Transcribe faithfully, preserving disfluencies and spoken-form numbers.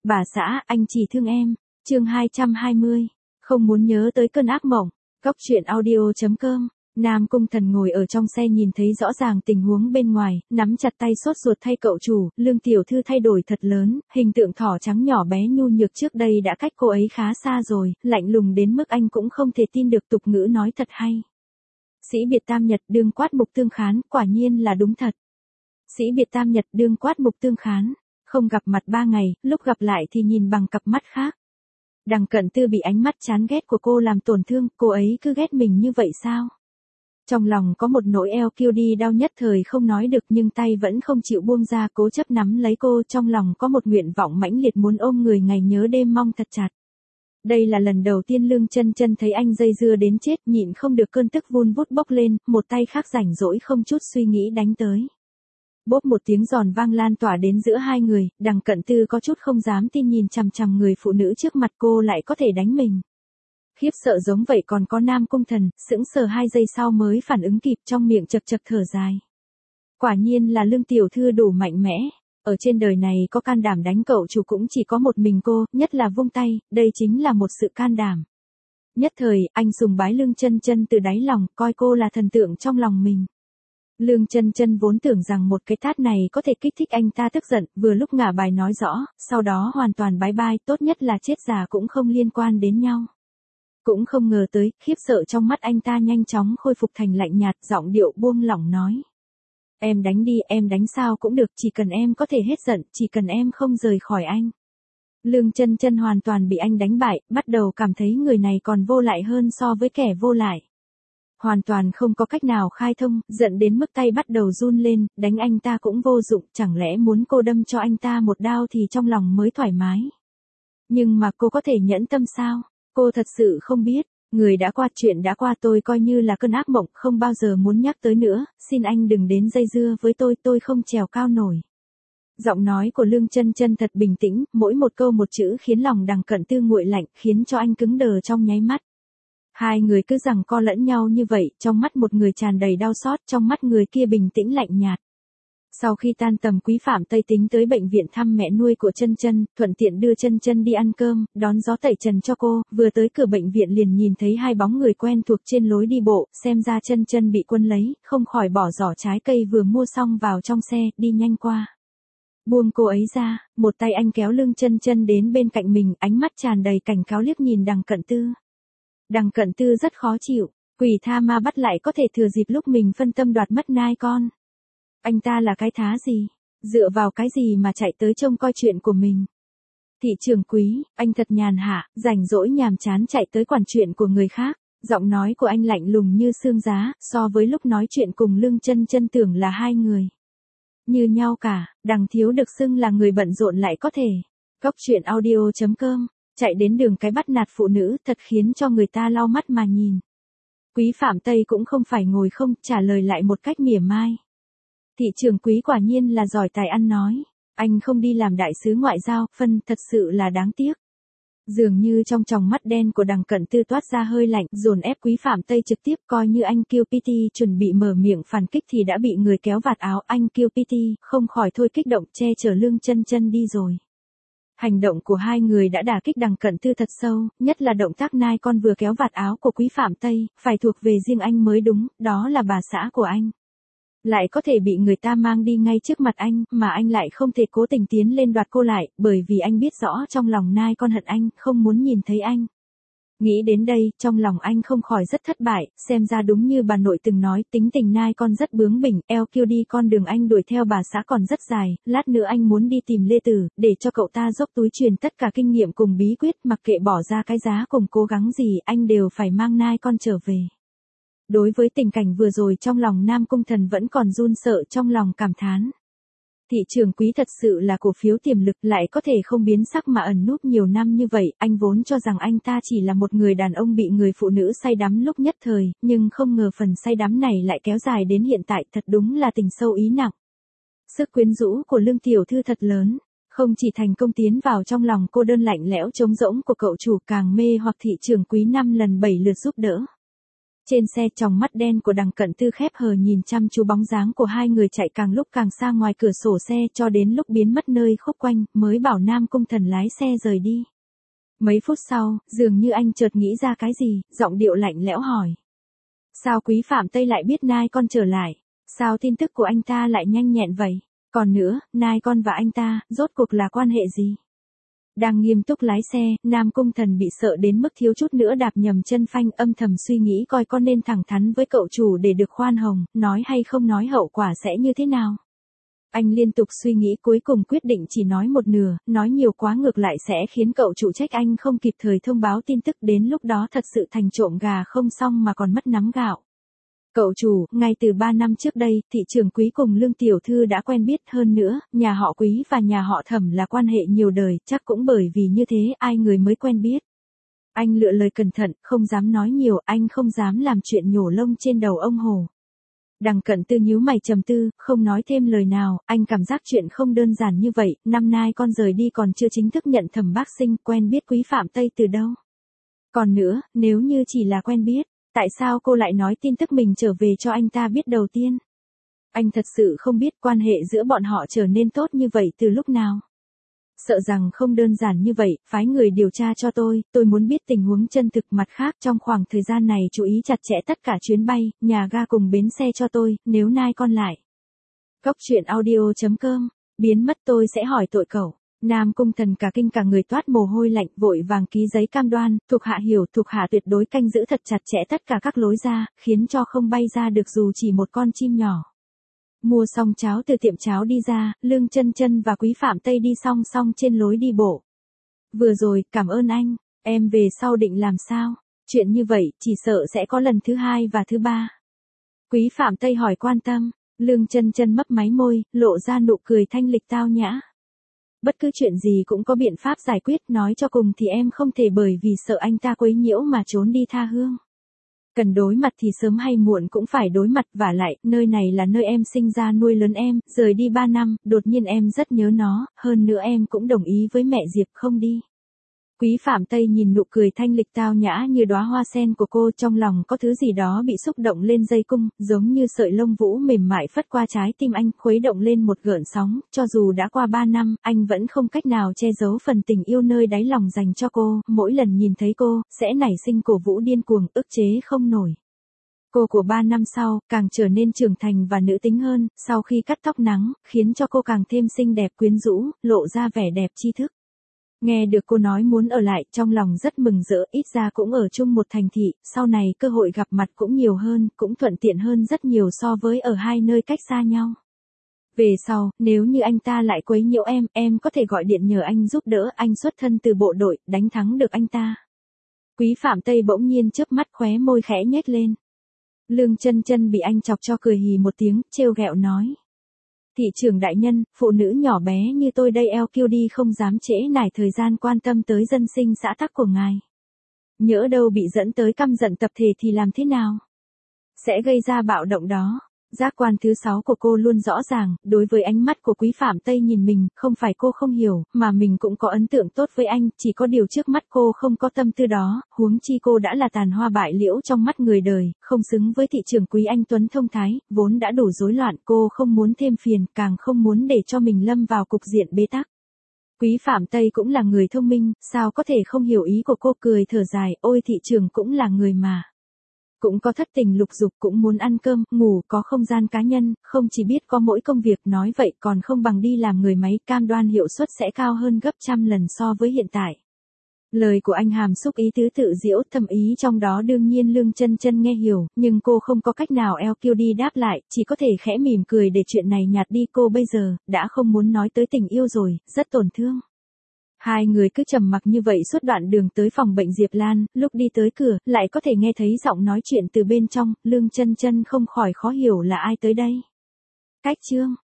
Bà xã, anh chỉ thương em. Chương hai trăm hai mươi. Không muốn nhớ tới cơn ác mộng. Góc truyện audio chấm com. Nam Cung Thần ngồi ở trong xe nhìn thấy rõ ràng tình huống bên ngoài, nắm chặt tay sốt ruột thay cậu chủ, Lương tiểu thư thay đổi thật lớn, hình tượng thỏ trắng nhỏ bé nhu nhược trước đây đã cách cô ấy khá xa rồi, lạnh lùng đến mức anh cũng không thể tin được tục ngữ nói thật hay. Sĩ biệt tam nhật đương quát mục tương khán, quả nhiên là đúng thật. Sĩ biệt tam nhật đương quát mục tương khán, không gặp mặt ba ngày, lúc gặp lại thì nhìn bằng cặp mắt khác. Đằng Cận Tư bị ánh mắt chán ghét của cô làm tổn thương, cô ấy cứ ghét mình như vậy sao? Trong lòng có một nỗi eo kiêu đi đau nhất thời không nói được nhưng tay vẫn không chịu buông ra cố chấp nắm lấy cô, trong lòng có một nguyện vọng mãnh liệt muốn ôm người ngày nhớ đêm mong thật chặt. Đây là lần đầu tiên Lương Chân Chân thấy anh dây dưa đến chết, nhịn không được cơn tức vun vút bốc lên, một tay khác rảnh rỗi không chút suy nghĩ đánh tới. Bốp một tiếng giòn vang lan tỏa đến giữa hai người, Đằng Cận Tư có chút không dám tin nhìn chằm chằm người phụ nữ trước mặt cô lại có thể đánh mình. Khiếp sợ giống vậy còn có Nam Cung Thần, sững sờ hai giây sau mới phản ứng kịp, trong miệng chật chật thở dài. Quả nhiên là Lương tiểu thư đủ mạnh mẽ, ở trên đời này có can đảm đánh cậu chủ cũng chỉ có một mình cô, nhất là vung tay, đây chính là một sự can đảm. Nhất thời, anh sùng bái Lương Chân Chân từ đáy lòng, coi cô là thần tượng trong lòng mình. Lương Chân Chân vốn tưởng rằng một cái tát này có thể kích thích anh ta tức giận, vừa lúc ngả bài nói rõ, sau đó hoàn toàn bái bai, tốt nhất là chết già cũng không liên quan đến nhau. Cũng không ngờ tới, khiếp sợ trong mắt anh ta nhanh chóng khôi phục thành lạnh nhạt, giọng điệu buông lỏng nói. Em đánh đi, em đánh sao cũng được, chỉ cần em có thể hết giận, chỉ cần em không rời khỏi anh. Lương Chân Chân hoàn toàn bị anh đánh bại, bắt đầu cảm thấy người này còn vô lại hơn so với kẻ vô lại. Hoàn toàn không có cách nào khai thông, giận đến mức tay bắt đầu run lên, đánh anh ta cũng vô dụng, chẳng lẽ muốn cô đâm cho anh ta một đao thì trong lòng mới thoải mái. Nhưng mà cô có thể nhẫn tâm sao? Cô thật sự không biết, người đã qua chuyện đã qua tôi coi như là cơn ác mộng, không bao giờ muốn nhắc tới nữa, xin anh đừng đến dây dưa với tôi, tôi không trèo cao nổi. Giọng nói của Lương Chân Chân thật bình tĩnh, mỗi một câu một chữ khiến lòng Đằng Cận Tư nguội lạnh, khiến cho anh cứng đờ trong nháy mắt. Hai người cứ giằng co lẫn nhau như vậy, trong mắt một người tràn đầy đau xót, trong mắt người kia bình tĩnh lạnh nhạt. Sau khi tan tầm Quý Phạm Tây tính tới bệnh viện thăm mẹ nuôi của Chân Chân, thuận tiện đưa Chân Chân đi ăn cơm, đón gió tẩy trần cho cô, vừa tới cửa bệnh viện liền nhìn thấy hai bóng người quen thuộc trên lối đi bộ, xem ra Chân Chân bị quân lấy, không khỏi bỏ giỏ trái cây vừa mua xong vào trong xe, đi nhanh qua. Buông cô ấy ra, một tay anh kéo Lương Chân Chân đến bên cạnh mình, ánh mắt tràn đầy cảnh cáo liếc nhìn Đằng Cận Tư. Đằng Cận Tư rất khó chịu, quỷ tha ma bắt lại có thể thừa dịp lúc mình phân tâm đoạt mất nai con. Anh ta là cái thá gì? Dựa vào cái gì mà chạy tới trông coi chuyện của mình? Thị trưởng Quý, anh thật nhàn hạ, rảnh rỗi nhàm chán chạy tới quản chuyện của người khác. Giọng nói của anh lạnh lùng như xương giá, so với lúc nói chuyện cùng Lương Chân Chân tưởng là hai người như nhau cả. Đằng thiếu được xưng là người bận rộn lại có thể. Góc truyện audio chấm com. Chạy đến đường cái bắt nạt phụ nữ thật khiến cho người ta lau mắt mà nhìn. Quý Phạm Tây cũng không phải ngồi không, trả lời lại một cách mỉa mai. Thị trưởng Quý quả nhiên là giỏi tài ăn nói. Anh không đi làm đại sứ ngoại giao, phân thật sự là đáng tiếc. Dường như trong tròng mắt đen của Đằng Cận Tư toát ra hơi lạnh, dồn ép Quý Phạm Tây trực tiếp, coi như anh Kiêu Pity chuẩn bị mở miệng phản kích thì đã bị người kéo vạt áo, anh Kiêu Pity không khỏi thôi kích động che chở Lương Chân Chân đi rồi. Hành động của hai người đã đả kích Đằng Cận Tư thật sâu, nhất là động tác nai con vừa kéo vạt áo của Quý Phạm Tây, phải thuộc về riêng anh mới đúng, đó là bà xã của anh. Lại có thể bị người ta mang đi ngay trước mặt anh, mà anh lại không thể cố tình tiến lên đoạt cô lại, bởi vì anh biết rõ trong lòng nai con hận anh, không muốn nhìn thấy anh. Nghĩ đến đây, trong lòng anh không khỏi rất thất bại, xem ra đúng như bà nội từng nói, tính tình nai con rất bướng bỉnh, eo kiêu đi, con đường anh đuổi theo bà xã còn rất dài, lát nữa anh muốn đi tìm Lê Tử, để cho cậu ta dốc túi truyền tất cả kinh nghiệm cùng bí quyết, mặc kệ bỏ ra cái giá cùng cố gắng gì, anh đều phải mang nai con trở về. Đối với tình cảnh vừa rồi trong lòng Nam Cung Thần vẫn còn run sợ, trong lòng cảm thán. Thị trưởng Quý thật sự là cổ phiếu tiềm lực, lại có thể không biến sắc mà ẩn núp nhiều năm như vậy, anh vốn cho rằng anh ta chỉ là một người đàn ông bị người phụ nữ say đắm lúc nhất thời, nhưng không ngờ phần say đắm này lại kéo dài đến hiện tại, thật đúng là tình sâu ý nặng. Sức quyến rũ của Lương tiểu thư thật lớn, không chỉ thành công tiến vào trong lòng cô đơn lạnh lẽo trống rỗng của cậu chủ, càng mê hoặc thị trưởng Quý năm lần bảy lượt giúp đỡ. Trên xe tròng mắt đen của Đằng Cận Tư khép hờ nhìn chăm chú bóng dáng của hai người chạy càng lúc càng xa ngoài cửa sổ xe cho đến lúc biến mất nơi khúc quanh, mới bảo Nam Cung Thần lái xe rời đi. Mấy phút sau, dường như anh chợt nghĩ ra cái gì, giọng điệu lạnh lẽo hỏi. Sao Quý Phạm Tây lại biết Nai con trở lại? Sao tin tức của anh ta lại nhanh nhẹn vậy? Còn nữa, Nai con và anh ta, rốt cuộc là quan hệ gì? Đang nghiêm túc lái xe, Nam Cung Thần bị sợ đến mức thiếu chút nữa đạp nhầm chân phanh, âm thầm suy nghĩ coi con nên thẳng thắn với cậu chủ để được khoan hồng, nói hay không nói hậu quả sẽ như thế nào. Anh liên tục suy nghĩ cuối cùng quyết định chỉ nói một nửa, nói nhiều quá ngược lại sẽ khiến cậu chủ trách anh không kịp thời thông báo tin tức, đến lúc đó thật sự thành trộm gà không xong mà còn mất nắm gạo. Cậu chủ, ngay từ ba năm trước đây, thị trưởng Quý cùng Lương Tiểu Thư đã quen biết, hơn nữa, nhà họ Quý và nhà họ Thẩm là quan hệ nhiều đời, chắc cũng bởi vì như thế ai người mới quen biết. Anh lựa lời cẩn thận, không dám nói nhiều, anh không dám làm chuyện nhổ lông trên đầu ông Hồ. Đằng Cận Tư nhíu mày trầm tư, không nói thêm lời nào, anh cảm giác chuyện không đơn giản như vậy, năm nay con rời đi còn chưa chính thức nhận Thẩm bác sinh, quen biết Quý Phạm Tây từ đâu. Còn nữa, nếu như chỉ là quen biết, tại sao cô lại nói tin tức mình trở về cho anh ta biết đầu tiên? Anh thật sự không biết quan hệ giữa bọn họ trở nên tốt như vậy từ lúc nào. Sợ rằng không đơn giản như vậy, phái người điều tra cho tôi, tôi muốn biết tình huống chân thực. Mặt khác trong khoảng thời gian này chú ý chặt chẽ tất cả chuyến bay, nhà ga cùng bến xe cho tôi, nếu Nai con lại. Cốc truyện audio chấm com, biến mất tôi sẽ hỏi tội cậu. Nam Cung Thần cả kinh cả người toát mồ hôi lạnh, vội vàng ký giấy cam đoan, thuộc hạ hiểu, thuộc hạ tuyệt đối canh giữ thật chặt chẽ tất cả các lối ra, khiến cho không bay ra được dù chỉ một con chim nhỏ. Mua xong cháo từ tiệm cháo đi ra, Lương Chân Chân và Quý Phạm Tây đi song song trên lối đi bộ. Vừa rồi, cảm ơn anh, em về sau định làm sao? Chuyện như vậy, chỉ sợ sẽ có lần thứ hai và thứ ba. Quý Phạm Tây hỏi quan tâm, Lương Chân Chân mấp máy môi, lộ ra nụ cười thanh lịch tao nhã. Bất cứ chuyện gì cũng có biện pháp giải quyết, nói cho cùng thì em không thể bởi vì sợ anh ta quấy nhiễu mà trốn đi tha hương. Cần đối mặt thì sớm hay muộn cũng phải đối mặt, vả lại, nơi này là nơi em sinh ra nuôi lớn em, rời đi ba năm, đột nhiên em rất nhớ nó, hơn nữa em cũng đồng ý với mẹ Diệp không đi. Quý Phạm Tây nhìn nụ cười thanh lịch tao nhã như đóa hoa sen của cô, trong lòng có thứ gì đó bị xúc động lên dây cung, giống như sợi lông vũ mềm mại phất qua trái tim anh, khuấy động lên một gợn sóng, cho dù đã qua ba năm, anh vẫn không cách nào che giấu phần tình yêu nơi đáy lòng dành cho cô, mỗi lần nhìn thấy cô, sẽ nảy sinh cổ vũ điên cuồng, ức chế không nổi. Cô của ba năm sau, càng trở nên trưởng thành và nữ tính hơn, sau khi cắt tóc nắng, khiến cho cô càng thêm xinh đẹp quyến rũ, lộ ra vẻ đẹp tri thức. Nghe được cô nói muốn ở lại, trong lòng rất mừng rỡ, ít ra cũng ở chung một thành thị, sau này cơ hội gặp mặt cũng nhiều hơn, cũng thuận tiện hơn rất nhiều so với ở hai nơi cách xa nhau. Về sau, nếu như anh ta lại quấy nhiễu em, em có thể gọi điện nhờ anh giúp đỡ, anh xuất thân từ bộ đội, đánh thắng được anh ta. Quý Phạm Tây bỗng nhiên chớp mắt, khóe môi khẽ nhếch lên. Lương Chân Chân bị anh chọc cho cười hì một tiếng, trêu ghẹo nói. Thị trưởng đại nhân, phụ nữ nhỏ bé như tôi đây eo kiêu đi không dám trễ nải thời gian quan tâm tới dân sinh xã tắc của ngài. Nhỡ đâu bị dẫn tới căm giận tập thể thì làm thế nào? Sẽ gây ra bạo động đó. Giác quan thứ sáu của cô luôn rõ ràng, đối với ánh mắt của Quý Phạm Tây nhìn mình, không phải cô không hiểu, mà mình cũng có ấn tượng tốt với anh, chỉ có điều trước mắt cô không có tâm tư đó, huống chi cô đã là tàn hoa bại liễu trong mắt người đời, không xứng với thị trưởng Quý anh tuấn thông thái, vốn đã đủ rối loạn, cô không muốn thêm phiền, càng không muốn để cho mình lâm vào cục diện bế tắc. Quý Phạm Tây cũng là người thông minh, sao có thể không hiểu ý của cô, cười thở dài, ôi thị trưởng cũng là người mà. Cũng có thất tình lục dục, cũng muốn ăn cơm, ngủ, có không gian cá nhân, không chỉ biết có mỗi công việc, nói vậy còn không bằng đi làm người máy, cam đoan hiệu suất sẽ cao hơn gấp trăm lần so với hiện tại. Lời của anh hàm xúc ý tứ tự diễu, thầm ý trong đó đương nhiên Lương Chân Chân nghe hiểu, nhưng cô không có cách nào eo kiêu đi đáp lại, chỉ có thể khẽ mỉm cười để chuyện này nhạt đi. Cô bây giờ, đã không muốn nói tới tình yêu rồi, rất tổn thương. Hai người cứ trầm mặc như vậy suốt đoạn đường tới phòng bệnh Diệp Lan, lúc đi tới cửa, lại có thể nghe thấy giọng nói chuyện từ bên trong, Lương Chân Chân không khỏi khó hiểu là ai tới đây. Cách chương